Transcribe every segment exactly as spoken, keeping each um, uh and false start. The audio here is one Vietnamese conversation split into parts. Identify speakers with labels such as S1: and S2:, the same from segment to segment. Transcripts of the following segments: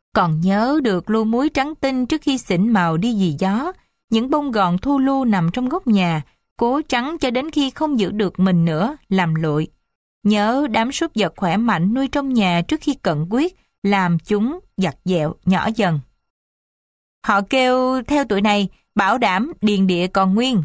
S1: Còn nhớ được lu muối trắng tinh trước khi xỉn màu đi vì gió, những bông gòn thu lu nằm trong góc nhà, cố trắng cho đến khi không giữ được mình nữa, làm lụi. Nhớ đám súc vật khỏe mạnh nuôi trong nhà trước khi cận quyết, làm chúng giặt dẹo nhỏ dần. Họ kêu theo tuổi này, bảo đảm điền địa còn nguyên.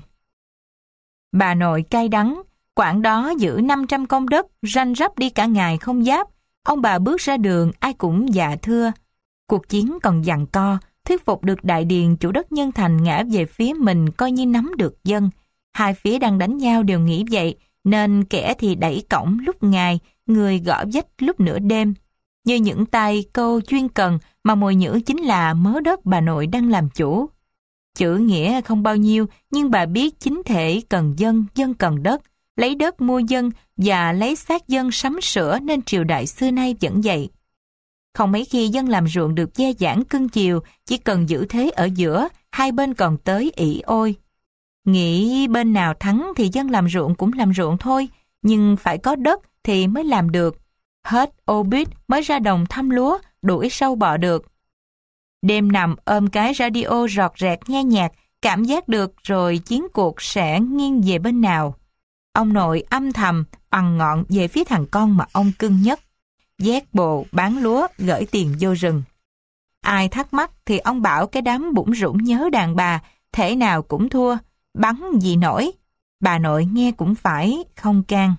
S1: Bà nội cay đắng, quãng đó giữ năm trăm công đất, ranh rắp đi cả ngày không giáp. Ông bà bước ra đường, ai cũng dạ thưa. Cuộc chiến còn giằng co, thuyết phục được đại điền chủ đất Nhân Thành ngã về phía mình coi như nắm được dân. Hai phía đang đánh nhau đều nghĩ vậy, nên kẻ thì đẩy cổng lúc ngày, người gõ vách lúc nửa đêm. Như những tay câu chuyên cần mà mồi nhữ chính là mớ đất bà nội đang làm chủ. Chữ nghĩa không bao nhiêu, nhưng bà biết chính thể cần dân, dân cần đất. Lấy đất mua dân và lấy xác dân sắm sửa nên triều đại xưa nay vẫn vậy. Không mấy khi dân làm ruộng được dè dãn cưng chiều, chỉ cần giữ thế ở giữa, hai bên còn tới ỷ ôi. Nghĩ bên nào thắng thì dân làm ruộng cũng làm ruộng thôi, nhưng phải có đất thì mới làm được. Hết ô bít mới ra đồng thăm lúa, đuổi sâu bọ được. Đêm nằm ôm cái radio rọt rẹt nghe nhạc, cảm giác được rồi chiến cuộc sẽ nghiêng về bên nào. Ông nội âm thầm, ằn ngọn về phía thằng con mà ông cưng nhất. Vét bồ, bán lúa, gửi tiền vô rừng. Ai thắc mắc thì ông bảo cái đám bủn rủn nhớ đàn bà, thể nào cũng thua, bắn gì nổi. Bà nội nghe cũng phải, không can.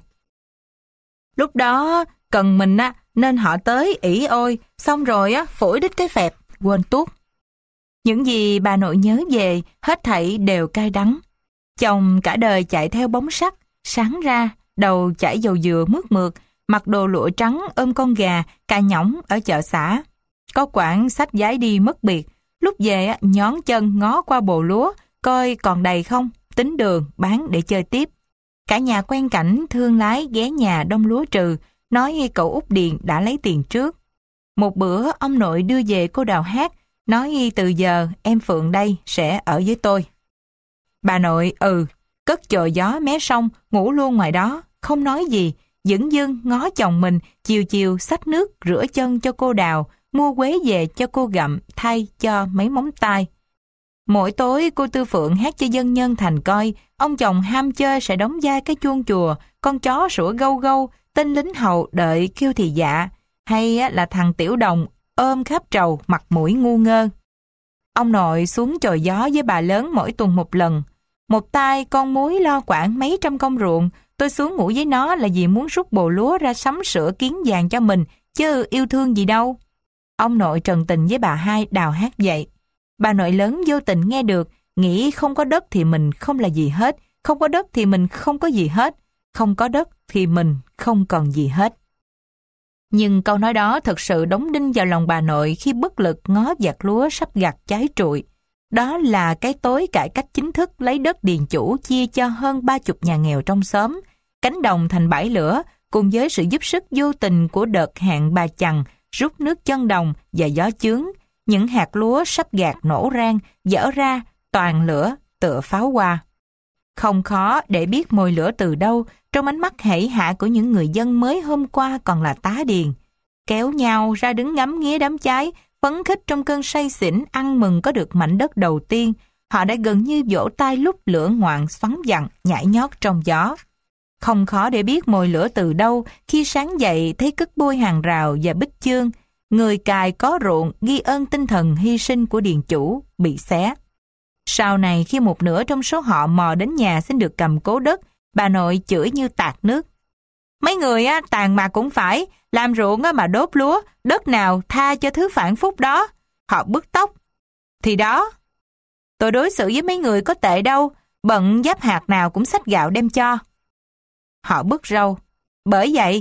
S1: Lúc đó cần mình á, nên họ tới ỷ ôi, xong rồi á, phủi đít cái phẹp, quên tuốt. Những gì bà nội nhớ về, hết thảy đều cay đắng. Chồng cả đời chạy theo bóng sắt, sáng ra, đầu chảy dầu dừa mướt mượt, mặc đồ lụa trắng ôm con gà, cà nhõng ở chợ xã. Có quảng sách giái đi mất biệt, lúc về nhón chân ngó qua bồ lúa, coi còn đầy không, tính đường, bán để chơi tiếp. Cả nhà quen cảnh thương lái ghé nhà đông lúa trừ, nói cậu Út Điền đã lấy tiền trước. Một bữa ông nội đưa về cô Đào hát, nói từ giờ em Phượng đây sẽ ở với tôi. Bà nội ừ, cất chồi gió mé sông, ngủ luôn ngoài đó, không nói gì, dửng dưng ngó chồng mình, chiều chiều xách nước rửa chân cho cô Đào, mua quế về cho cô gặm, thay cho mấy móng tay. Mỗi tối cô Tư Phượng hát cho dân Nhân Thành coi, ông chồng ham chơi sẽ đóng vai cái chuông chùa, con chó sủa gâu gâu, tên lính hầu đợi kêu thì dạ, hay là thằng Tiểu Đồng ôm khắp trầu mặt mũi ngu ngơ. Ông nội xuống chồi gió với bà lớn mỗi tuần một lần. Một tay con muối lo quản mấy trăm công ruộng, tôi xuống ngủ với nó là vì muốn rút bồ lúa ra sắm sửa kiến vàng cho mình, chứ yêu thương gì đâu. Ông nội trần tình với bà hai Đào hát vậy. Bà nội lớn vô tình nghe được, nghĩ không có đất thì mình không là gì hết, không có đất thì mình không có gì hết, không có đất thì mình không còn gì hết. Nhưng câu nói đó thật sự đóng đinh vào lòng bà nội khi bất lực ngó vạt lúa sắp gặt trái trụi. Đó là cái tối cải cách chính thức lấy đất điền chủ chia cho hơn ba chục nhà nghèo trong xóm, cánh đồng thành bãi lửa, cùng với sự giúp sức vô tình của đợt hạn bà Chằn rút nước chân đồng và gió chướng, những hạt lúa sắp gạt nổ rang, dở ra, toàn lửa, tựa pháo hoa. Không khó để biết mồi lửa từ đâu trong ánh mắt hẩy hạ của những người dân mới hôm qua còn là tá điền. Kéo nhau ra đứng ngắm nghía đám cháy, phấn khích trong cơn say xỉn ăn mừng có được mảnh đất đầu tiên. Họ đã gần như vỗ tay lúc lửa ngoạn xoắn vặn, nhảy nhót trong gió. Không khó để biết mồi lửa từ đâu khi sáng dậy thấy cất bôi hàng rào và bích chương. Người cài có ruộng ghi ơn tinh thần hy sinh của điền chủ bị xé. Sau này khi một nửa trong số họ mò đến nhà xin được cầm cố đất, bà nội chửi như tạt nước. Mấy người á, tàn mà cũng phải, làm ruộng á mà đốt lúa, đất nào tha cho thứ phản phúc đó. Họ bứt tóc. Thì đó, tôi đối xử với mấy người có tệ đâu, bận giáp hạt nào cũng xách gạo đem cho. Họ bứt râu. Bởi vậy,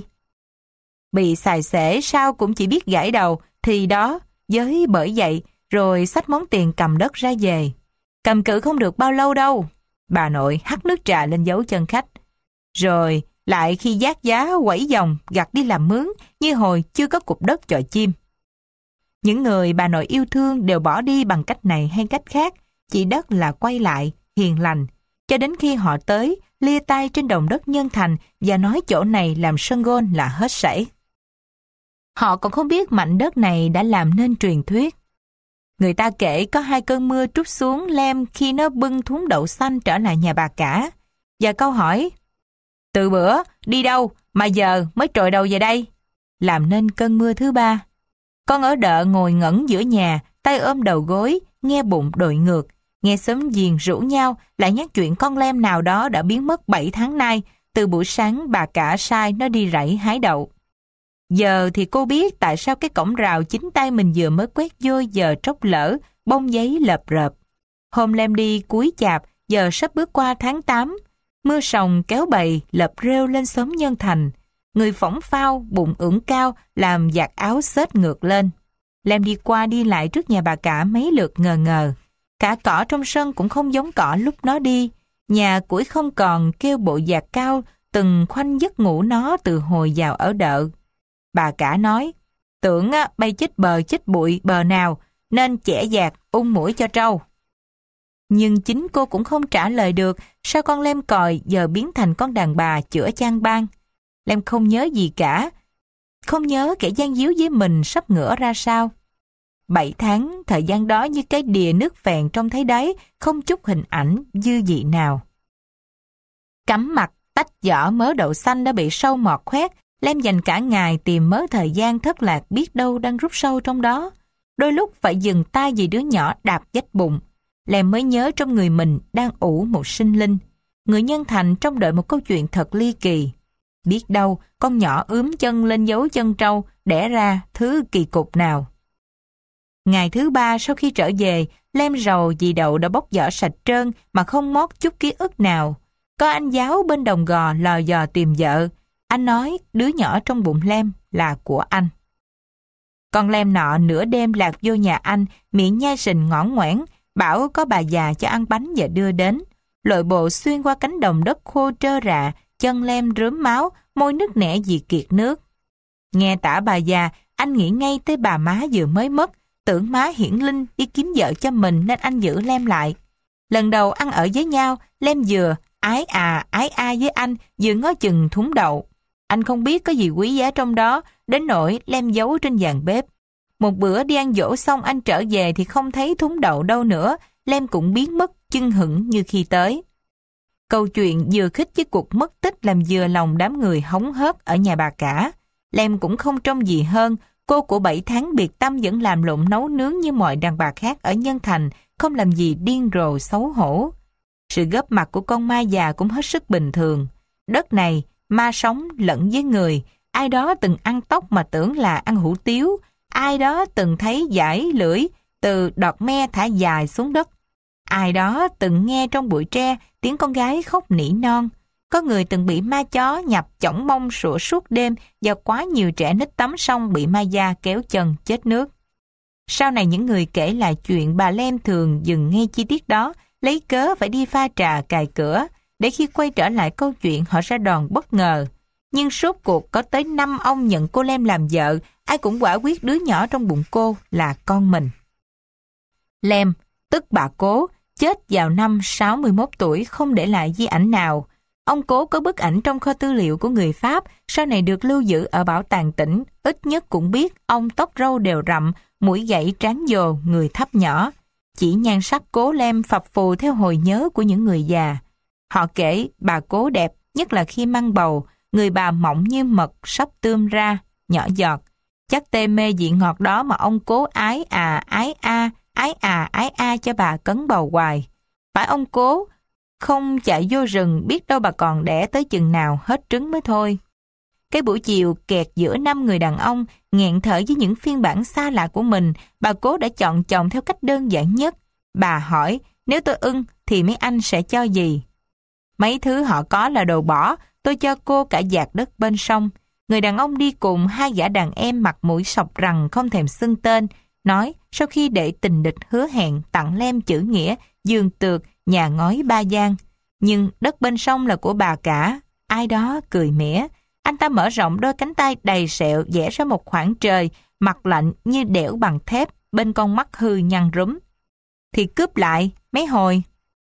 S1: bị xài xể sao cũng chỉ biết gãi đầu, thì đó, với bởi vậy, rồi xách món tiền cầm đất ra về. Cầm cự không được bao lâu đâu. Bà nội hắt nước trà lên dấu chân khách. Rồi lại khi giác giá quẩy dòng gặt đi làm mướn như hồi chưa có cục đất chọi chim. Những người bà nội yêu thương đều bỏ đi bằng cách này hay cách khác, chỉ đất là quay lại, hiền lành, cho đến khi họ tới, lia tay trên đồng đất Nhân Thành và nói chỗ này làm sân gôn là hết sảy. Họ còn không biết mảnh đất này đã làm nên truyền thuyết. Người ta kể có hai cơn mưa trút xuống Lem khi nó bưng thúng đậu xanh trở lại nhà bà cả. Và câu hỏi, từ bữa, đi đâu, mà giờ mới trồi đầu về đây, làm nên cơn mưa thứ ba. Con ở đợ ngồi ngẩn giữa nhà, tay ôm đầu gối, nghe bụng đội ngược, nghe xóm giềng rủ nhau lại nhắc chuyện con Lem nào đó đã biến mất bảy tháng nay, từ buổi sáng bà cả sai nó đi rẫy hái đậu. Giờ thì cô biết tại sao cái cổng rào chính tay mình vừa mới quét vô giờ tróc lỡ, bông giấy lợp rợp. Hôm Lem đi cuối chạp, giờ sắp bước qua tháng tám. Mưa sòng kéo bầy, lợp rêu lên xóm Nhân Thành. Người phỏng phao, bụng ưỡn cao, làm giặt áo xết ngược lên. Lem đi qua đi lại trước nhà bà cả mấy lượt ngờ ngờ. Cả cỏ trong sân cũng không giống cỏ lúc nó đi. Nhà củi không còn kêu bộ giặt cao, từng khoanh giấc ngủ nó từ hồi vào ở đợ. Bà cả nói, tưởng á, bay chích bờ chích bụi bờ nào, nên chẻ dạt, ung mũi cho trâu. Nhưng chính cô cũng không trả lời được sao con Lem còi giờ biến thành con đàn bà chữa chan ban. Lem không nhớ gì cả, không nhớ kẻ gian díu với mình sắp ngửa ra sao. Bảy tháng, thời gian đó như cái đìa nước phèn trong thấy đáy, không chút hình ảnh dư vị nào. Cắm mặt, tách vỏ mớ đậu xanh đã bị sâu mọt khoét, Lem dành cả ngày tìm mớ thời gian thất lạc biết đâu đang rút sâu trong đó. Đôi lúc phải dừng tay vì đứa nhỏ đạp vách bụng. Lem mới nhớ trong người mình đang ủ một sinh linh. Người Nhân Thành trông đợi một câu chuyện thật ly kỳ. Biết đâu con nhỏ ướm chân lên dấu chân trâu đẻ ra thứ kỳ cục nào. Ngày thứ ba sau khi trở về, Lem rầu vì đậu đã bóc vỏ sạch trơn mà không mót chút ký ức nào. Có anh giáo bên đồng gò lò dò tìm vợ. Anh nói đứa nhỏ trong bụng Lem là của anh. Con Lem nọ nửa đêm lạc vô nhà anh, miệng nhai sình ngõn ngoẻn, bảo có bà già cho ăn bánh và đưa đến. Lội bộ xuyên qua cánh đồng đất khô trơ rạ, chân Lem rớm máu, môi nứt nẻ vì kiệt nước. Nghe tả bà già, anh nghĩ ngay tới bà má vừa mới mất, tưởng má hiển linh đi kiếm vợ cho mình nên anh giữ Lem lại. Lần đầu ăn ở với nhau, Lem vừa ái à ái a với anh, vừa ngó chừng thúng đậu. Anh không biết có gì quý giá trong đó, đến nỗi Lem giấu trên giàn bếp. Một bữa đi ăn dỗ xong anh trở về thì không thấy thúng đậu đâu nữa, Lem cũng biến mất chưng hửng như khi tới. Câu chuyện vừa khích với cuộc mất tích làm vừa lòng đám người hóng hớt ở nhà bà cả. Lem cũng không trông gì hơn, cô của bảy tháng biệt tâm vẫn làm lụng nấu nướng như mọi đàn bà khác ở Nhân Thành, không làm gì điên rồ xấu hổ. Sự góp mặt của con ma già cũng hết sức bình thường. Đất này, ma sống lẫn với người, ai đó từng ăn tóc mà tưởng là ăn hủ tiếu, ai đó từng thấy dải lưỡi từ đọt me thả dài xuống đất. Ai đó từng nghe trong bụi tre tiếng con gái khóc nỉ non. Có người từng bị ma chó nhập chỏng mông sủa suốt đêm và quá nhiều trẻ nít tắm xong bị ma da kéo chân chết nước. Sau này những người kể lại chuyện bà Lem thường dừng ngay chi tiết đó, lấy cớ phải đi pha trà cài cửa, để khi quay trở lại câu chuyện họ ra đòn bất ngờ. Nhưng rốt cuộc có tới năm ông nhận cô Lem làm vợ, ai cũng quả quyết đứa nhỏ trong bụng cô là con mình. Lem, tức bà Cố, chết vào năm sáu mươi mốt tuổi không để lại di ảnh nào. Ông Cố có bức ảnh trong kho tư liệu của người Pháp, sau này được lưu giữ ở bảo tàng tỉnh, ít nhất cũng biết ông tóc râu đều rậm, mũi gãy trán dồ, người thấp nhỏ. Chỉ nhan sắc Cố Lem phập phù theo hồi nhớ của những người già. Họ kể bà Cố đẹp, nhất là khi mang bầu, người bà mỏng như mật sắp tươm ra, nhỏ giọt. Chắc tê mê vị ngọt đó mà ông Cố ái à ái a, ái à ái a cho bà cấn bầu hoài. Phải ông Cố không chạy vô rừng, biết đâu bà còn đẻ tới chừng nào hết trứng mới thôi. Cái buổi chiều kẹt giữa năm người đàn ông, nghẹn thở với những phiên bản xa lạ của mình, bà Cố đã chọn chồng theo cách đơn giản nhất. Bà hỏi, nếu tôi ưng thì mấy anh sẽ cho gì? Mấy thứ họ có là đồ bỏ, tôi cho cô cả dạt đất bên sông. Người đàn ông đi cùng hai gã đàn em mặt mũi sọc rằng không thèm xưng tên, nói sau khi đệ tình địch hứa hẹn tặng Lem chữ nghĩa, giường tược, nhà ngói ba gian. Nhưng đất bên sông là của bà cả. Ai đó cười mỉa. Anh ta mở rộng đôi cánh tay đầy sẹo vẽ ra một khoảng trời, mặt lạnh như đẽo bằng thép, bên con mắt hư nhăn rúm. Thì cướp lại, mấy hồi.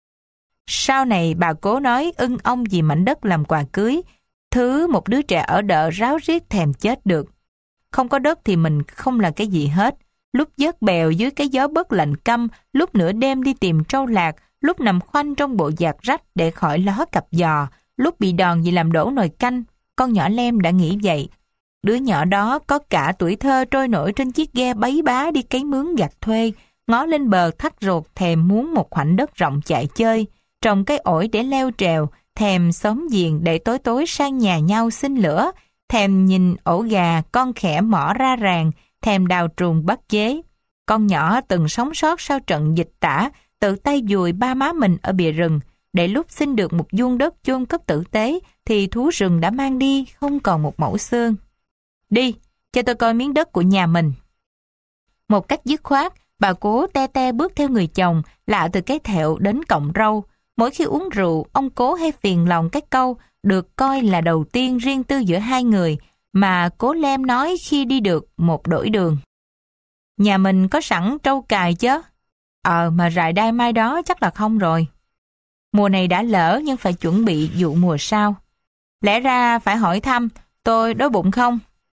S1: Sau này bà Cố nói ưng ông vì mảnh đất làm quà cưới, thứ một đứa trẻ ở đợ ráo riết thèm chết được. Không có đất thì mình không là cái gì hết. Lúc vớt bèo dưới cái gió bớt lạnh căm, lúc nửa đêm đi tìm trâu lạc, lúc nằm khoanh trong bộ giạc rách để khỏi ló cặp giò, lúc bị đòn vì làm đổ nồi canh. Con nhỏ Lem đã nghĩ vậy. Đứa nhỏ đó có cả tuổi thơ trôi nổi trên chiếc ghe bấy bá đi cấy mướn gặt thuê, ngó lên bờ thắt ruột thèm muốn một khoảnh đất rộng chạy chơi, trồng cây ổi để leo trèo, thèm xóm giềng để tối tối sang nhà nhau xin lửa, thèm nhìn ổ gà con khẽ mỏ ra ràng, thèm đào truồng bắt chế. Con nhỏ từng sống sót sau trận dịch tả, tự tay dùi ba má mình ở bìa rừng, để lúc xin được một vuông đất chôn cất tử tế thì thú rừng đã mang đi không còn một mẩu xương. Đi, cho tôi coi miếng đất của nhà mình. Một cách dứt khoát, bà Cố te te bước theo người chồng, lạ từ cái thẹo đến cọng râu. Mỗi khi uống rượu, ông Cố hay phiền lòng cái câu được coi là đầu tiên riêng tư giữa hai người mà Cố Lem nói khi đi được một đổi đường. Nhà mình có sẵn trâu cài chứ? Ờ, mà rại đai mai đó chắc là không rồi. Mùa này đã lỡ nhưng phải chuẩn bị vụ mùa sau. Lẽ ra phải hỏi thăm, tôi đói bụng không?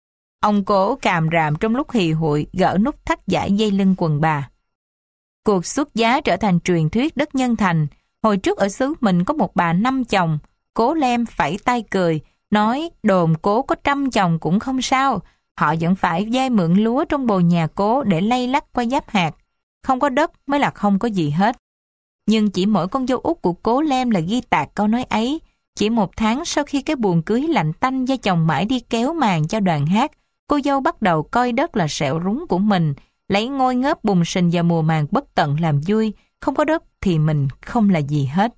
S1: Ông Cố càm ràm trong lúc hì hụi gỡ nút thắt dải dây lưng quần bà. Cuộc xuất giá trở thành truyền thuyết đất nhân thành. Hồi trước ở xứ mình có một bà năm chồng. Cố Lem phẩy tay cười, nói đồn Cố có trăm chồng cũng không sao. Họ vẫn phải vay mượn lúa trong bồ nhà Cố để lay lắc qua giáp hạt. Không có đất mới là không có gì hết. Nhưng chỉ mỗi con dâu út của Cố Lem là ghi tạc câu nói ấy. Chỉ một tháng sau khi cái buồng cưới lạnh tanh do chồng mãi đi kéo màn cho đoàn hát, cô dâu bắt đầu coi đất là sẹo rúng của mình, lấy ngôi ngớp bùng sình vào mùa màng bất tận làm vui. Không có đất thì mình không là gì hết.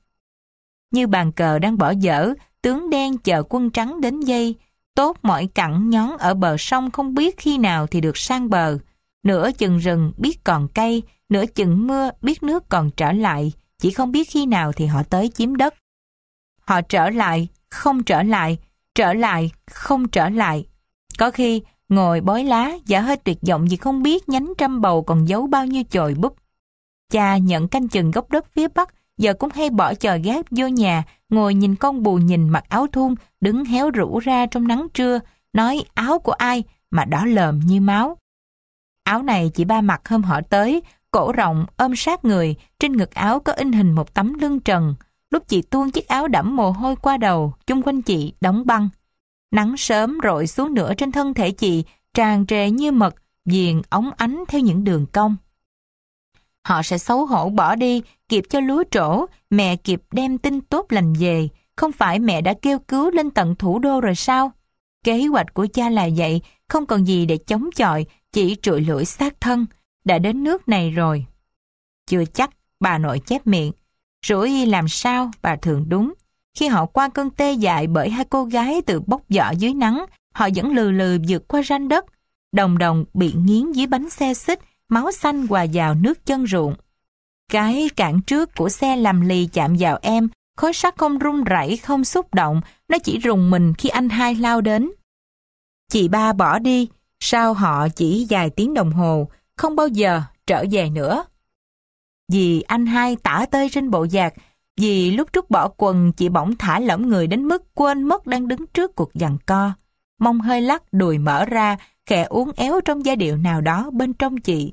S1: Như bàn cờ đang bỏ dở, tướng đen chờ quân trắng đến dây, tốt mọi cặn nhón ở bờ sông không biết khi nào thì được sang bờ. Nửa chừng rừng biết còn cây, nửa chừng mưa biết nước còn trở lại, chỉ không biết khi nào thì họ tới chiếm đất. Họ trở lại, không trở lại, trở lại, không trở lại. Có khi ngồi bói lá, giả hơi tuyệt vọng vì không biết nhánh trăm bầu còn giấu bao nhiêu chồi búp. Cha nhận canh chừng gốc đất phía bắc, giờ cũng hay bỏ chòi gác vô nhà, ngồi nhìn con bù nhìn mặc áo thun, đứng héo rũ ra trong nắng trưa, nói áo của ai mà đỏ lờm như máu. Áo này chị ba mặc hôm họ tới, cổ rộng, ôm sát người, trên ngực áo có in hình một tấm lưng trần. Lúc chị tuôn chiếc áo đẫm mồ hôi qua đầu, chung quanh chị đóng băng. Nắng sớm rọi xuống nửa trên thân thể chị, tràn trề như mật, viền óng ánh theo những đường cong. Họ sẽ xấu hổ bỏ đi, kịp cho lúa trổ, mẹ kịp đem tin tốt lành về. Không phải mẹ đã kêu cứu lên tận thủ đô rồi sao? Kế hoạch của cha là vậy, không còn gì để chống chọi, chỉ trụi lưỡi xác thân. Đã đến nước này rồi. Chưa chắc, bà nội chép miệng. Rủi làm sao, bà thường đúng. Khi họ qua cơn tê dại bởi hai cô gái từ bốc vỏ dưới nắng, họ vẫn lừ lừ vượt qua ranh đất. Đồng đồng bị nghiến dưới bánh xe xích, máu xanh hòa vào nước chân ruộng. Cái cản trước của xe lầm lì chạm vào em, khối sắt không rung rẩy, không xúc động, nó chỉ rùng mình khi anh hai lao đến. Chị ba bỏ đi, sau họ chỉ vài tiếng đồng hồ, không bao giờ trở về nữa. Vì anh hai tả tơi trên bộ giạc, vì lúc trút bỏ quần chị bỗng thả lỏng người đến mức quên mất đang đứng trước cuộc giằng co. Mông hơi lắc, đùi mở ra, khẽ uốn éo trong giai điệu nào đó bên trong chị.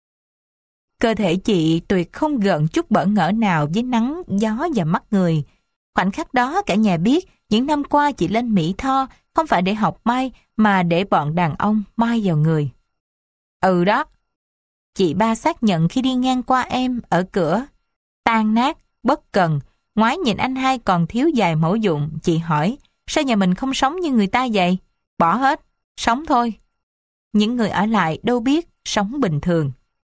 S1: Cơ thể chị tuyệt không gợn chút bỡ ngỡ nào với nắng, gió và mắt người. Khoảnh khắc đó cả nhà biết những năm qua chị lên Mỹ Tho không phải để học may mà để bọn đàn ông mai vào người. Ừ đó. Chị ba xác nhận khi đi ngang qua em ở cửa. Tan nát, bất cần, ngoái nhìn anh hai còn thiếu vài mẫu dụng, chị hỏi, sao nhà mình không sống như người ta vậy? Bỏ hết, sống thôi. Những người ở lại đâu biết sống bình thường.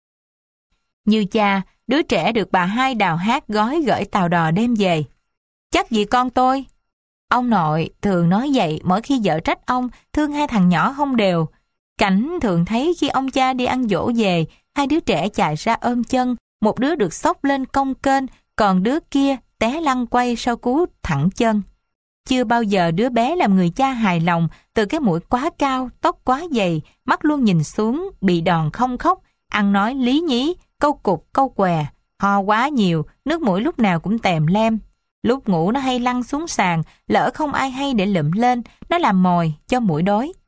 S1: Như cha, đứa trẻ được bà hai đào hát gói gửi tàu đò đem về. Chắc gì con tôi. Ông nội thường nói vậy mỗi khi vợ trách ông thương hai thằng nhỏ không đều. Cảnh thường thấy khi ông cha đi ăn dỗ về, hai đứa trẻ chạy ra ôm chân, một đứa được xốc lên cong kênh, còn đứa kia té lăn quay sau cú thẳng chân. Chưa bao giờ đứa bé làm người cha hài lòng, từ cái mũi quá cao, tóc quá dày, mắt luôn nhìn xuống, bị đòn không khóc, ăn nói lý nhí, câu cục câu què, ho quá nhiều, nước mũi lúc nào cũng tèm lem. Lúc ngủ nó hay lăn xuống sàn, lỡ không ai hay để lụm lên, nó làm mồi cho muỗi đói.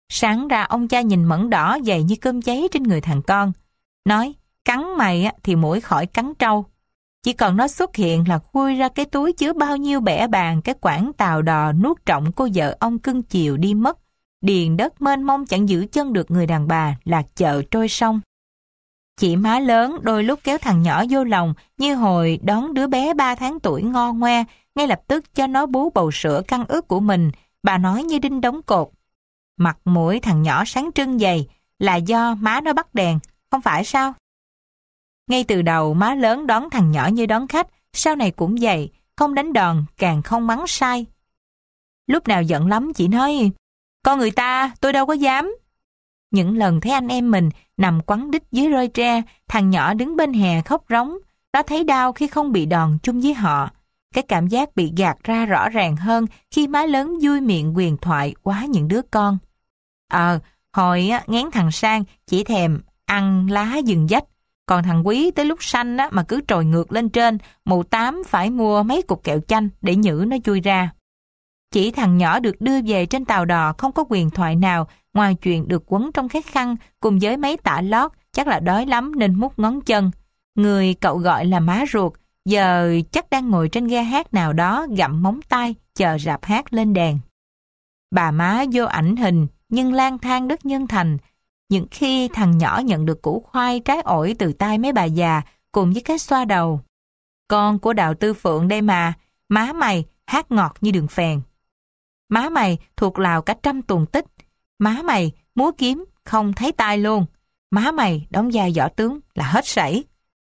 S1: Sáng ra ông cha nhìn mẩn đỏ dày như cơm cháy trên người thằng con. Nói, cắn mày á, thì muỗi khỏi cắn trâu. Chỉ cần nó xuất hiện là khui ra cái túi chứa bao nhiêu bẻ bàn, cái quảng tàu đò nuốt trọng cô vợ ông cưng chiều đi mất. Điền đất mênh mông chẳng giữ chân được người đàn bà, lạc chợ trôi sông. Chị má lớn đôi lúc kéo thằng nhỏ vô lòng như hồi đón đứa bé ba tháng tuổi ngo ngoe, ngay lập tức cho nó bú bầu sữa căng ướt của mình. Bà nói như đinh đóng cột. Mặt mũi thằng nhỏ sáng trưng vậy là do má nó bắt đèn, không phải sao? Ngay từ đầu má lớn đón thằng nhỏ như đón khách, sau này cũng vậy, không đánh đòn, càng không mắng sai. Lúc nào giận lắm chị nói, con người ta, tôi đâu có dám. Những lần thấy anh em mình nằm quắn đít dưới roi tre, thằng nhỏ đứng bên hè khóc rống, nó thấy đau khi không bị đòn chung với họ. Cái cảm giác bị gạt ra rõ ràng hơn khi má lớn vui miệng huyền thoại quá những đứa con. Ờ, hồi á, ngán thằng Sang chỉ thèm ăn lá rừng dách, còn thằng Quý tới lúc sanh á, mà cứ trồi ngược lên trên, mụ Tám phải mua mấy cục kẹo chanh để nhử nó chui ra. Chỉ thằng nhỏ được đưa về trên tàu đò không có huyền thoại nào ngoài chuyện được quấn trong cái khăn cùng với mấy tả lót, chắc là đói lắm nên mút ngón chân. Người cậu gọi là má ruột, giờ chắc đang ngồi trên ghe hát nào đó gặm móng tay, chờ rạp hát lên đèn. Bà má vô ảnh hình nhưng lang thang đất Nhân Thành. Những khi thằng nhỏ nhận được củ khoai trái ổi từ tay mấy bà già cùng với cái xoa đầu. Con của Đào Tư Phượng đây mà, má mày hát ngọt như đường phèn. Má mày thuộc lào cả trăm tuồng tích. Má mày múa kiếm không thấy tai luôn. Má mày đóng vai võ tướng là hết sảy.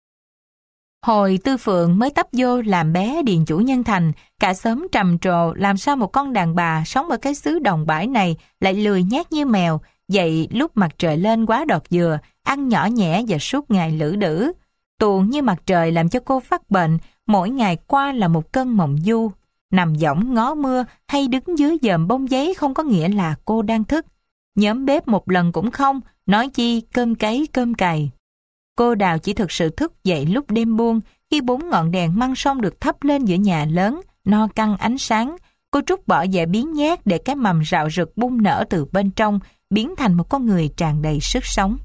S1: Hồi Tư Phượng mới tấp vô làm bé điền chủ Nhân Thành, cả xóm trầm trồ làm sao một con đàn bà sống ở cái xứ đồng bãi này lại lười nhác như mèo, dậy lúc mặt trời lên quá đọt dừa, ăn nhỏ nhẹ và suốt ngày lử đử. Tuồng như mặt trời làm cho cô phát bệnh, mỗi ngày qua là một cơn mộng du. Nằm võng ngó mưa hay đứng dưới dòm bông giấy không có nghĩa là cô đang thức. Nhóm bếp một lần cũng không, nói chi cơm cấy cơm cày. Cô Đào chỉ thực sự thức dậy lúc đêm buông, khi bốn ngọn đèn măng sông được thắp lên giữa nhà lớn, no căng ánh sáng. Cô trút bỏ vẻ biếng nhác để cái mầm rạo rực bung nở từ bên trong, biến thành một con người tràn đầy sức sống.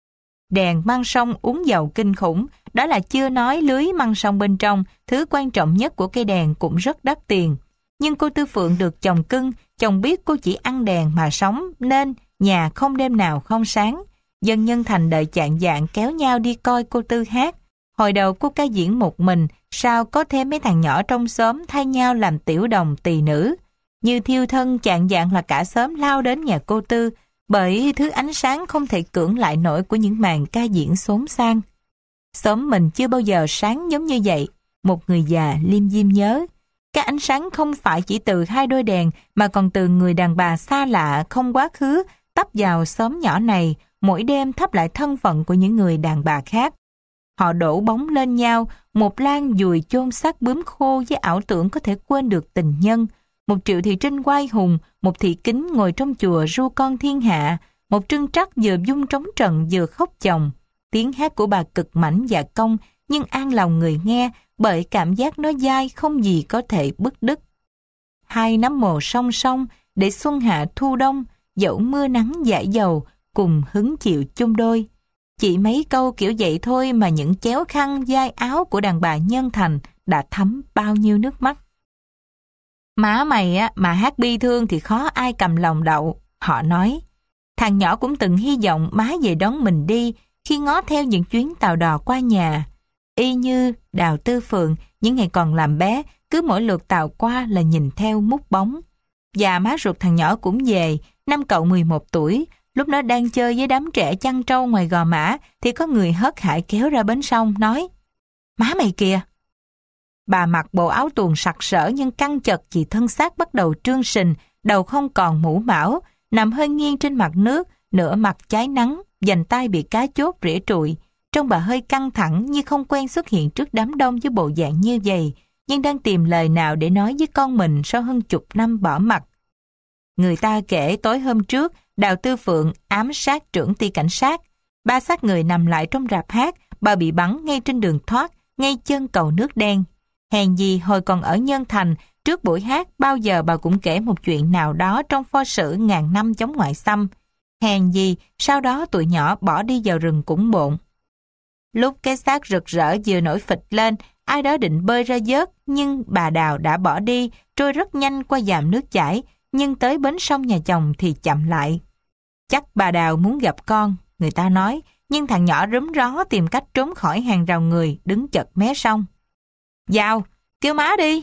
S1: Đèn măng sông uống dầu kinh khủng, đó là chưa nói lưới măng sông bên trong, thứ quan trọng nhất của cây đèn cũng rất đắt tiền. Nhưng cô Tư Phượng được chồng cưng, chồng biết cô chỉ ăn đèn mà sống, nên nhà không đêm nào không sáng. Dân Nhân Thành đợi chạng vạng kéo nhau đi coi cô Tư hát. Hồi đầu cô ca diễn một mình, sao có thêm mấy thằng nhỏ trong xóm thay nhau làm tiểu đồng tỳ nữ. Như thiêu thân chạng vạng là cả xóm lao đến nhà cô Tư, bởi thứ ánh sáng không thể cưỡng lại nổi của những màn ca diễn xốn sang. Xóm mình chưa bao giờ sáng giống như vậy, một người già liêm diêm nhớ. Cái ánh sáng không phải chỉ từ hai đôi đèn mà còn từ người đàn bà xa lạ không quá khứ tấp vào xóm nhỏ này, mỗi đêm thắp lại thân phận của những người đàn bà khác. Họ đổ bóng lên nhau, một lan dùi chôn xác bướm khô với ảo tưởng có thể quên được tình nhân. Một Triệu Thị Trinh quay hùng, một Thị Kính ngồi trong chùa ru con thiên hạ, một Trưng Trắc vừa dung trống trận vừa khóc chồng. Tiếng hát của bà cực mãnh và công, nhưng an lòng người nghe bởi cảm giác nó dai không gì có thể bứt đứt. Hai nắm mồ song song để xuân hạ thu đông, dẫu mưa nắng dãi dầu, cùng hứng chịu chung đôi. Chỉ mấy câu kiểu vậy thôi mà những chéo khăn vai áo của đàn bà Nhân Thành đã thấm bao nhiêu nước mắt. Má mày á mà hát bi thương thì khó ai cầm lòng đậu, họ nói. Thằng nhỏ cũng từng hy vọng má về đón mình đi khi ngó theo những chuyến tàu đò qua nhà. Y như Đào Tư Phượng những ngày còn làm bé, cứ mỗi lượt tàu qua là nhìn theo mút bóng. Và má ruột thằng nhỏ cũng về, năm cậu mười một tuổi, lúc nó đang chơi với đám trẻ chăn trâu ngoài Gò Mã thì có người hớt hải kéo ra bến sông nói: "Má mày kìa!" Bà mặc bộ áo tuồng sặc sỡ nhưng căng chật vì thân xác bắt đầu trương sình, đầu không còn mũ mão, nằm hơi nghiêng trên mặt nước, nửa mặt cháy nắng, vành tay bị cá chốt rỉa trụi. Trông bà hơi căng thẳng như không quen xuất hiện trước đám đông với bộ dạng như vậy, nhưng đang tìm lời nào để nói với con mình sau hơn chục năm bỏ mặt. Người ta kể tối hôm trước, Đào Tư Phượng ám sát trưởng ty cảnh sát. Ba xác người nằm lại trong rạp hát, bà bị bắn ngay trên đường thoát, ngay chân cầu nước đen. Hèn gì hồi còn ở Nhân Thành, trước buổi hát bao giờ bà cũng kể một chuyện nào đó trong pho sử ngàn năm chống ngoại xâm. Hèn gì, sau đó tụi nhỏ bỏ đi vào rừng cũng bộn. Lúc cái xác rực rỡ vừa nổi phịch lên, ai đó định bơi ra vớt, nhưng bà Đào đã bỏ đi, trôi rất nhanh qua dàm nước chảy, nhưng tới bến sông nhà chồng thì chậm lại. Chắc bà Đào muốn gặp con, người ta nói, nhưng thằng nhỏ rúm ró tìm cách trốn khỏi hàng rào người đứng chật mé sông. Vào, kêu má đi.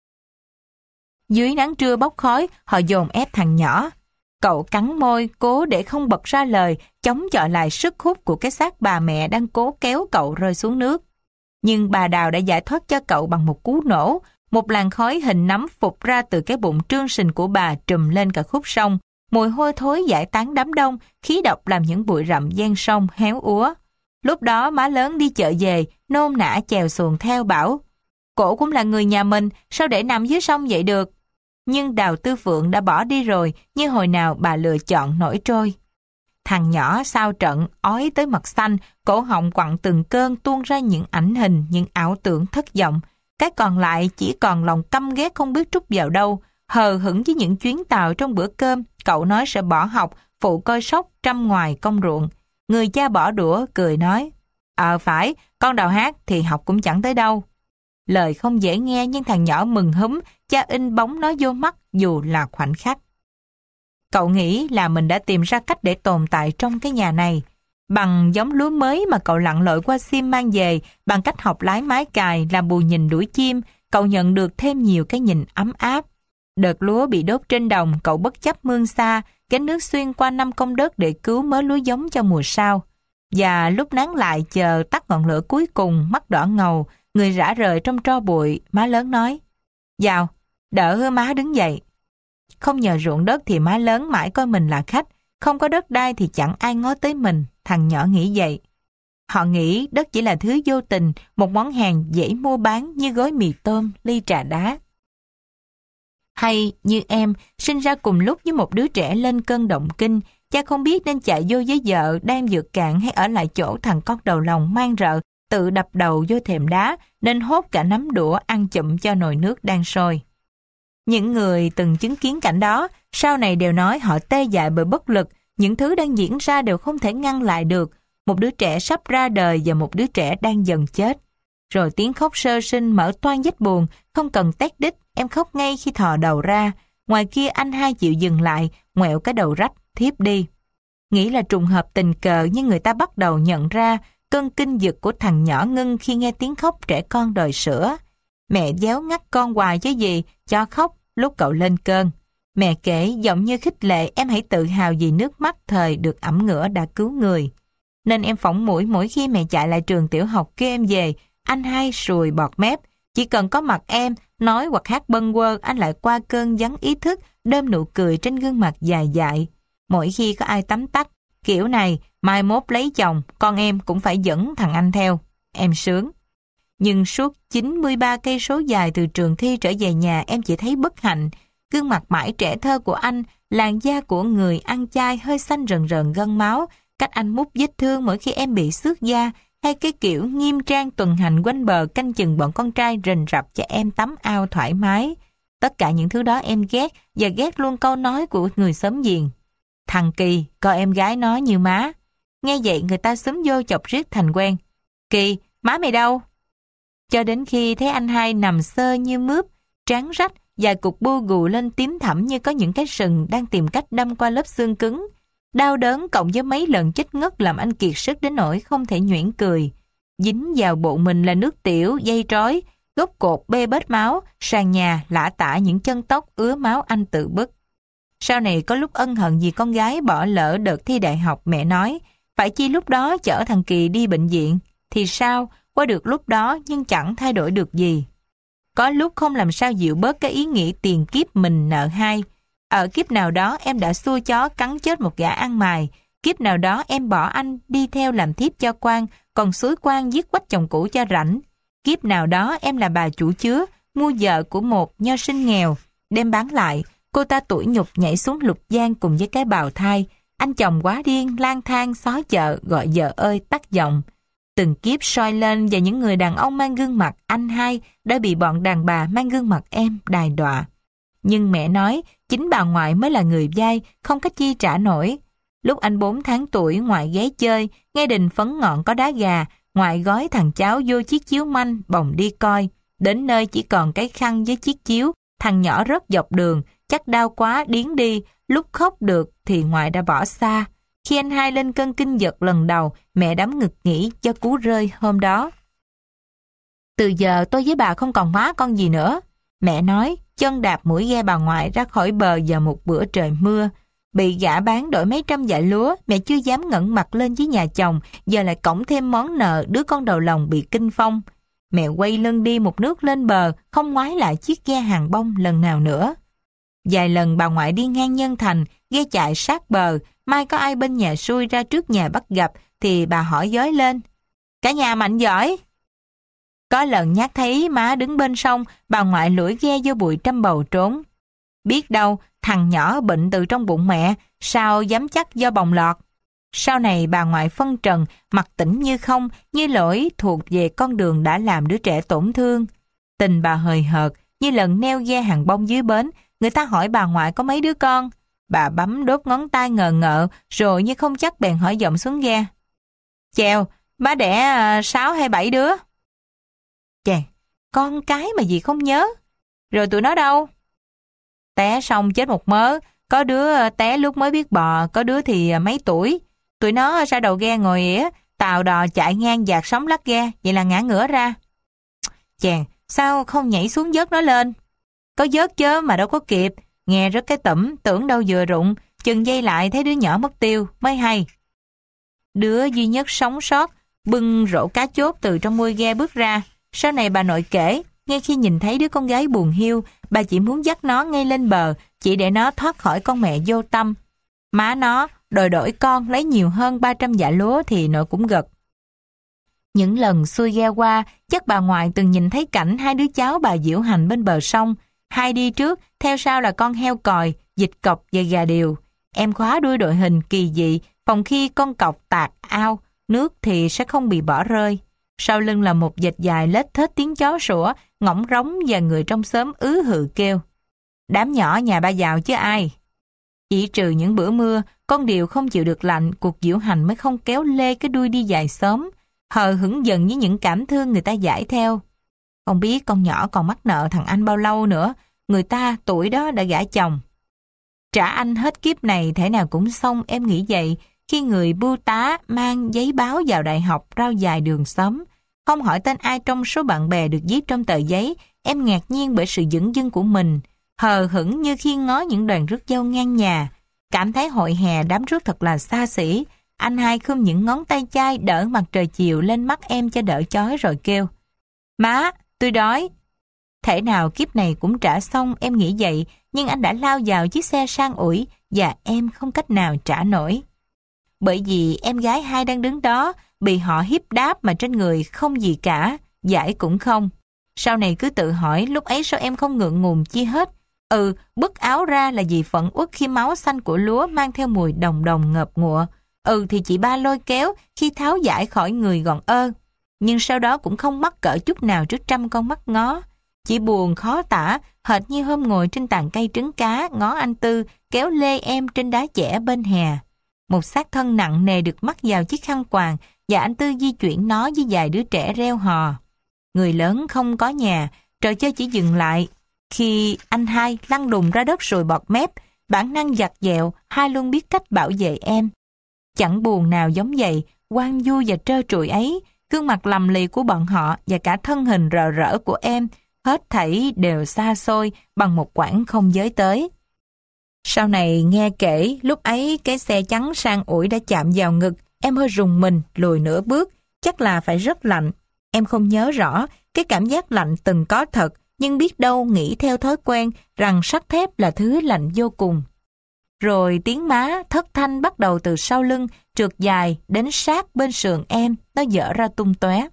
S1: Dưới nắng trưa bốc khói, họ dồn ép thằng nhỏ. Cậu cắn môi, cố để không bật ra lời, chống chọi lại sức hút của cái xác bà mẹ đang cố kéo cậu rơi xuống nước. Nhưng bà Đào đã giải thoát cho cậu bằng một cú nổ. Một làn khói hình nấm phụt ra từ cái bụng trương sình của bà trùm lên cả khúc sông. Mùi hôi thối giải tán đám đông, khí độc làm những bụi rậm ven sông héo úa. Lúc đó má lớn đi chợ về, nôn nã chèo xuồng theo bảo, cổ cũng là người nhà mình, sao để nằm dưới sông vậy được? Nhưng Đào Tư Phượng đã bỏ đi rồi, như hồi nào bà lựa chọn nổi trôi. Thằng nhỏ sau trận, ói tới mặt xanh, cổ họng quặn từng cơn tuôn ra những ảnh hình, những ảo tưởng thất vọng. Cái còn lại chỉ còn lòng căm ghét không biết trút vào đâu. Hờ hững với những chuyến tàu trong bữa cơm, cậu nói sẽ bỏ học, phụ coi sóc trăm ngoài công ruộng. Người cha bỏ đũa, cười nói, Ờ phải, con Đào hát thì học cũng chẳng tới đâu. Lời không dễ nghe nhưng thằng nhỏ mừng húm, cha in bóng nó vô mắt dù là khoảnh khắc. Cậu nghĩ là mình đã tìm ra cách để tồn tại trong cái nhà này. Bằng giống lúa mới mà cậu lặn lội qua xiêm mang về, bằng cách học lái mái cài, làm bù nhìn đuổi chim, cậu nhận được thêm nhiều cái nhìn ấm áp. Đợt lúa bị đốt trên đồng, cậu bất chấp mương xa, gánh nước xuyên qua năm công đất để cứu mớ lúa giống cho mùa sau. Và lúc nắng lại chờ tắt ngọn lửa cuối cùng, mắt đỏ ngầu, người rã rời trong tro bụi, má lớn nói, vào, đỡ má đứng dậy. Không nhờ ruộng đất thì má lớn mãi coi mình là khách, không có đất đai thì chẳng ai ngó tới mình, thằng nhỏ nghĩ vậy. Họ nghĩ đất chỉ là thứ vô tình, một món hàng dễ mua bán như gói mì tôm, ly trà đá. Hay như em, sinh ra cùng lúc với một đứa trẻ lên cơn động kinh, cha không biết nên chạy vô với vợ đang vượt cạn hay ở lại chỗ thằng con đầu lòng mang rợ, tự đập đầu vô thềm đá, nên hốt cả nắm đũa ăn chụm cho nồi nước đang sôi. Những người từng chứng kiến cảnh đó, sau này đều nói họ tê dại bởi bất lực, những thứ đang diễn ra đều không thể ngăn lại được, một đứa trẻ sắp ra đời và một đứa trẻ đang dần chết. Rồi tiếng khóc sơ sinh mở toang vết buồn, không cần tét đích, em khóc ngay khi thò đầu ra. Ngoài kia anh hai chịu dừng lại, ngoẹo cái đầu rách, thiếp đi. Nghĩ là trùng hợp tình cờ nhưng người ta bắt đầu nhận ra cơn kinh giật của thằng nhỏ ngưng khi nghe tiếng khóc trẻ con đòi sữa. Mẹ déo ngắt con hoài chứ gì, cho khóc lúc cậu lên cơn. Mẹ kể giọng như khích lệ em hãy tự hào vì nước mắt thời được ẩm ngửa đã cứu người. Nên em phỏng mũi mỗi khi mẹ chạy lại trường tiểu học kêu em về, anh hai sùi bọt mép. Chỉ cần có mặt em, nói hoặc hát bâng quơ, anh lại qua cơn vắng ý thức, đơm nụ cười trên gương mặt dài dại. Mỗi khi có ai tắm tắt, kiểu này, mai mốt lấy chồng, con em cũng phải dẫn thằng anh theo. Em sướng. Nhưng suốt chín mươi ba cây số dài từ trường thi trở về nhà em chỉ thấy bất hạnh. Gương mặt mãi trẻ thơ của anh, làn da của người ăn chay hơi xanh rần rần gân máu, cách anh mút vết thương mỗi khi em bị xước da, hay cái kiểu nghiêm trang tuần hành quanh bờ canh chừng bọn con trai rình rập cho em tắm ao thoải mái. Tất cả những thứ đó em ghét, và ghét luôn câu nói của người xóm giềng. Thằng Kỳ, coi em gái nó như má. Nghe vậy người ta xúm vô chọc riết thành quen. Kỳ, má mày đâu? Cho đến khi thấy anh hai nằm xơ như mướp, trán rách, dài cục bu gù lên tím thẳm như có những cái sừng đang tìm cách đâm qua lớp xương cứng. Đau đớn cộng với mấy lần chết ngất làm anh kiệt sức đến nỗi không thể nhuyễn cười. Dính vào bộ mình là nước tiểu, dây trói, gốc cột bê bết máu, sàn nhà lả tả những chân tóc ứa máu anh tự bức. Sau này có lúc ân hận vì con gái bỏ lỡ đợt thi đại học, mẹ nói, phải chi lúc đó chở thằng Kỳ đi bệnh viện. Thì sao, qua được lúc đó nhưng chẳng thay đổi được gì. Có lúc không làm sao dịu bớt cái ý nghĩ tiền kiếp mình nợ hai. Ở kiếp nào đó em đã xua chó cắn chết một gã ăn mày. Kiếp nào đó em bỏ anh đi theo làm thiếp cho quan, còn xúi quan giết quách chồng cũ cho rảnh. Kiếp nào đó em là bà chủ chứa, mua vợ của một nho sinh nghèo. Đem bán lại, cô ta tủi nhục nhảy xuống lục giang cùng với cái bào thai. Anh chồng quá điên, lang thang, xó chợ, gọi vợ ơi tắt giọng. Từng kiếp soi lên và những người đàn ông mang gương mặt anh hai đã bị bọn đàn bà mang gương mặt em đài đọa. Nhưng mẹ nói, chính bà ngoại mới là người vay, không có chi trả nổi. Lúc anh bốn tháng tuổi, ngoại ghé chơi, nghe đình phấn ngọn có đá gà, ngoại gói thằng cháu vô chiếc chiếu manh, bồng đi coi. Đến nơi chỉ còn cái khăn với chiếc chiếu, thằng nhỏ rớt dọc đường, chắc đau quá điếng đi, lúc khóc được thì ngoại đã bỏ xa. Khi anh hai lên cơn kinh giật lần đầu, mẹ đấm ngực nghĩ cho cú rơi hôm đó. Từ giờ tôi với bà không còn hóa con gì nữa. Mẹ nói, chân đạp mũi ghe bà ngoại ra khỏi bờ vào một bữa trời mưa. Bị gã bán đổi mấy trăm dạ lúa, mẹ chưa dám ngẩng mặt lên với nhà chồng, giờ lại cõng thêm món nợ đứa con đầu lòng bị kinh phong. Mẹ quay lưng đi một nước lên bờ, không ngoái lại chiếc ghe hàng bông lần nào nữa. Vài lần bà ngoại đi ngang Nhân Thành, ghe chạy sát bờ, mai có ai bên nhà xuôi ra trước nhà bắt gặp, thì bà hỏi dối lên. Cả nhà mạnh giỏi. Có lần nhát thấy má đứng bên sông, bà ngoại lủi ghe vô bụi trăm bầu trốn. Biết đâu, thằng nhỏ bệnh từ trong bụng mẹ, sao dám chắc do bồng lọt. Sau này bà ngoại phân trần, mặt tỉnh như không, như lỗi thuộc về con đường đã làm đứa trẻ tổn thương. Tình bà hời hợt, như lần neo ghe hàng bông dưới bến, người ta hỏi bà ngoại có mấy đứa con. Bà bấm đốt ngón tay ngờ ngợ, rồi như không chắc bèn hỏi giọng xuống ghe. Chèo, má đẻ à, sáu hay bảy đứa? Chà, con cái mà gì không nhớ. Rồi tụi nó đâu? Té xong chết một mớ, có đứa té lúc mới biết bò, có đứa thì mấy tuổi. Tụi nó ra đầu ghe ngồi ỉa, tàu đò chạy ngang dạt sóng lắc ghe, vậy là ngã ngửa ra. Chàng, sao không nhảy xuống vớt nó lên? Có vớt chớ mà đâu có kịp, nghe rất cái tẩm, tưởng đâu vừa rụng, chừng dây lại thấy đứa nhỏ mất tiêu, mới hay. Đứa duy nhất sống sót, bưng rổ cá chốt từ trong mui ghe bước ra. Sau này bà nội kể, ngay khi nhìn thấy đứa con gái buồn hiu, bà chỉ muốn dắt nó ngay lên bờ, chỉ để nó thoát khỏi con mẹ vô tâm. Má nó đòi đổi con lấy nhiều hơn ba trăm dạ lúa thì nội cũng gật. Những lần xuôi ghe qua, chắc bà ngoại từng nhìn thấy cảnh hai đứa cháu bà diễu hành bên bờ sông. Hai đi trước, theo sau là con heo còi, vịt cọc và gà điều. Em khóa đuôi đội hình kỳ dị, phòng khi con cọc tạt ao, nước thì sẽ không bị bỏ rơi. Sau lưng là một vệt dài lết thết tiếng chó sủa, ngỗng rống và người trong xóm ứ hự kêu. Đám nhỏ nhà ba giàu chứ ai. Chỉ trừ những bữa mưa, con điều không chịu được lạnh, cuộc diễu hành mới không kéo lê cái đuôi đi dài xóm, hờ hững dần với những cảm thương người ta giải theo. Không biết con nhỏ còn mắc nợ thằng anh bao lâu nữa, người ta tuổi đó đã gả chồng. Trả anh hết kiếp này thể nào cũng xong, em nghĩ vậy, khi người bưu tá mang giấy báo vào đại học rao dài đường xóm. Không hỏi tên ai trong số bạn bè được viết trong tờ giấy, em ngạc nhiên bởi sự dửng dưng của mình, hờ hững như khi ngó những đoàn rước dâu ngang nhà. Cảm thấy hội hè đám rước thật là xa xỉ. Anh hai khum những ngón tay chai đỡ mặt trời chiều lên mắt em cho đỡ chói rồi kêu. Má, tôi đói. Thể nào kiếp này cũng trả xong, em nghĩ vậy, nhưng anh đã lao vào chiếc xe sang ủi và em không cách nào trả nổi. Bởi vì em gái hai đang đứng đó, bị họ hiếp đáp mà trên người không gì cả, giải cũng không. Sau này cứ tự hỏi lúc ấy sao em không ngượng ngùng chi hết. Ừ, bứt áo ra là vì phẫn uất khi máu xanh của lúa mang theo mùi đồng đồng ngợp ngụa. Ừ thì chị ba lôi kéo khi tháo giải khỏi người gòn ơ. Nhưng sau đó cũng không mắc cỡ chút nào trước trăm con mắt ngó. Chỉ buồn khó tả, hệt như hôm ngồi trên tàn cây trứng cá ngó anh Tư kéo lê em trên đá chẻ bên hè. Một xác thân nặng nề được mắc vào chiếc khăn quàng và anh Tư di chuyển nó với vài đứa trẻ reo hò. Người lớn không có nhà, trò chơi chỉ dừng lại khi anh hai lăn đùng ra đất rồi bọt mép, bản năng giặt dẹo, hai luôn biết cách bảo vệ em. Chẳng buồn nào giống vậy, hoang vui và trơ trụi ấy, gương mặt lầm lì của bọn họ và cả thân hình rờ rỡ của em, hết thảy đều xa xôi bằng một quãng không giới tới. Sau này nghe kể, lúc ấy cái xe trắng sang ủi đã chạm vào ngực, em hơi rùng mình, lùi nửa bước, chắc là phải rất lạnh. Em không nhớ rõ, cái cảm giác lạnh từng có thật, nhưng biết đâu nghĩ theo thói quen rằng sắt thép là thứ lạnh vô cùng. Rồi tiếng má thất thanh bắt đầu từ sau lưng, trượt dài đến sát bên sườn em, nó dở ra tung tóe.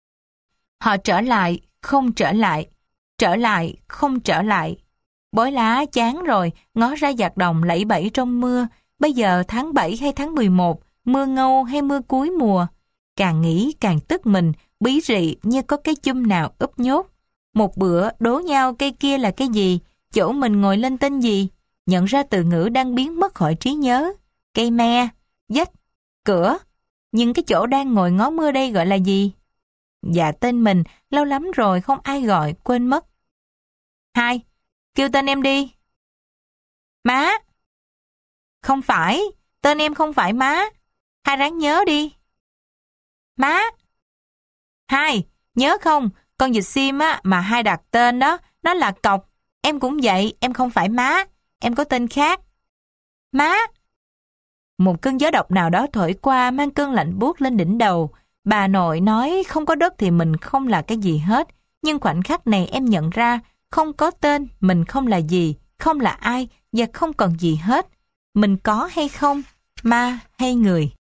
S1: Họ trở lại, không trở lại, trở lại, không trở lại. Bói lá chán rồi, ngó ra giạt đồng lẫy bẫy trong mưa. Bây giờ tháng bảy hay tháng mười một, mưa ngâu hay mưa cuối mùa. Càng nghĩ càng tức mình, bí rị như có cái chum nào úp nhốt. Một bữa đố nhau cây kia là cái gì, chỗ mình ngồi lên tên gì. Nhận ra từ ngữ đang biến mất khỏi trí nhớ. Cây me, dách, cửa. Nhưng cái chỗ đang ngồi ngó mưa đây gọi là gì? Dạ tên mình, lâu lắm rồi không ai gọi, quên mất. Hai, kêu tên em đi. Má. Không phải, tên em không phải má. Hai ráng nhớ đi. Má. Hai, nhớ không, con vịt sim á mà hai đặt tên đó, nó là Cọc. Em cũng vậy, em không phải má, em có tên khác. Má. Một cơn gió độc nào đó thổi qua mang cơn lạnh buốt lên đỉnh đầu. Bà nội nói không có đất thì mình không là cái gì hết. Nhưng khoảnh khắc này em nhận ra, không có tên, mình không là gì, không là ai và không còn gì hết. Mình có hay không, ma hay người?